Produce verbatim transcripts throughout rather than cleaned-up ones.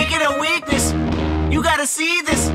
make it a weakness. You gotta see this.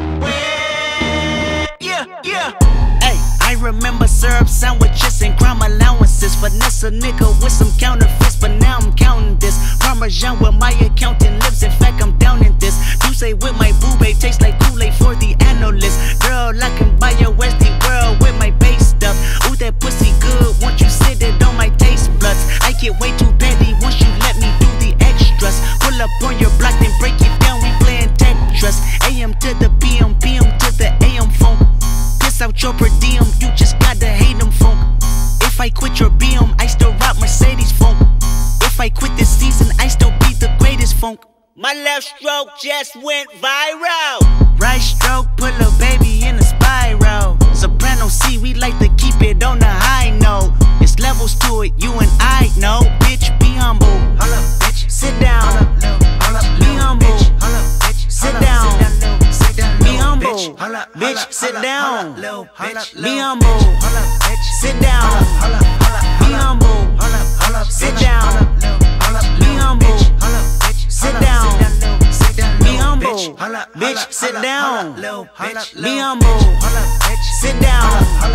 Yeah, yeah. Hey, I remember syrup sandwiches and crime allowances. Finesse a nigga with some counterfeits, but now I'm counting this. Parmesan where my accountant lives, in fact I'm down in this. You say with my boo babe tastes like Kool-Aid for the analyst. Girl, I can buy your Westie world with my base stuff. Ooh, that pussy good, once you sit it on my taste buds. I get way too petty once you let me do the extras. Pull up on your block, then break it down, we playing Tetris. A M to the P M, P M to the A M phone. Piss out your per diem, you just gotta hate them funk. If I quit your B M, I still rock Mercedes funk. If I quit this season, I still be the greatest funk. My left stroke just went viral. Right stroke, put a baby in a spiral. Soprano C, we like to keep it on the high note. It's levels to it, you and I know. Bitch, be humble. Holla, bitch. Sit down. Holla, be humble. Holla, bitch. Sit down. Be humble. Bitch, sit down. Be humble. Sit down. Be humble. Sit down. Be humble. Sit down. Be humble. Bitch, sit down. Be humble. Sit down.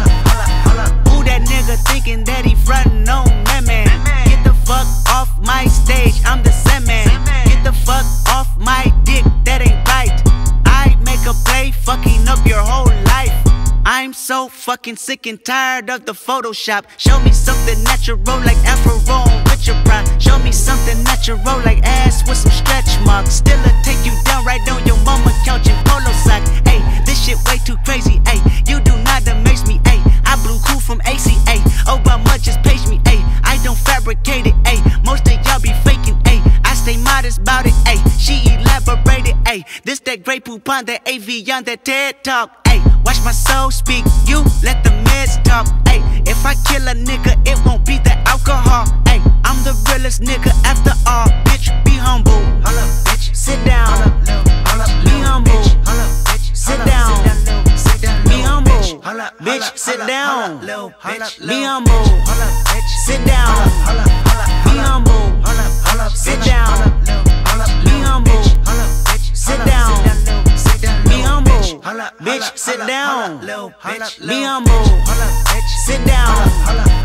Who that nigga thinking that he frontin' on that man? Get the fuck off my stage, I'm the same man. Get the fuck off my dick, that ain't right. I make a play, fucking up your whole life. I'm so fucking sick and tired of the Photoshop. Show me something natural like Afro with your pride. Show me something natural like ass with some stretch marks. Still a take you down right on your mama couch in polo sock. Ay, this shit way too crazy. Ay, you do not amaze me. Ay, I blew cool from A C A. Obama just paged me. Ay, I don't fabricate it. Ay, most of y'all be faking. Ay, I stay modest about it. Ay, she elaborated. Ay, this that Grey Poupon, that A V on that TED Talk. Ay, watch my soul speak, you let the meds talk. Ay, if I kill a nigga, it won't be the alcohol. Ay, I'm the realest nigga after all. Bitch, be humble. Holla, bitch. Sit down. Be humble. Sit down. Be humble. Bitch, sit down. Be humble. Sit down. Be humble. Sit down. Be humble. Sit down. Be humble. Bitch, sit down. Be humble. Sit down.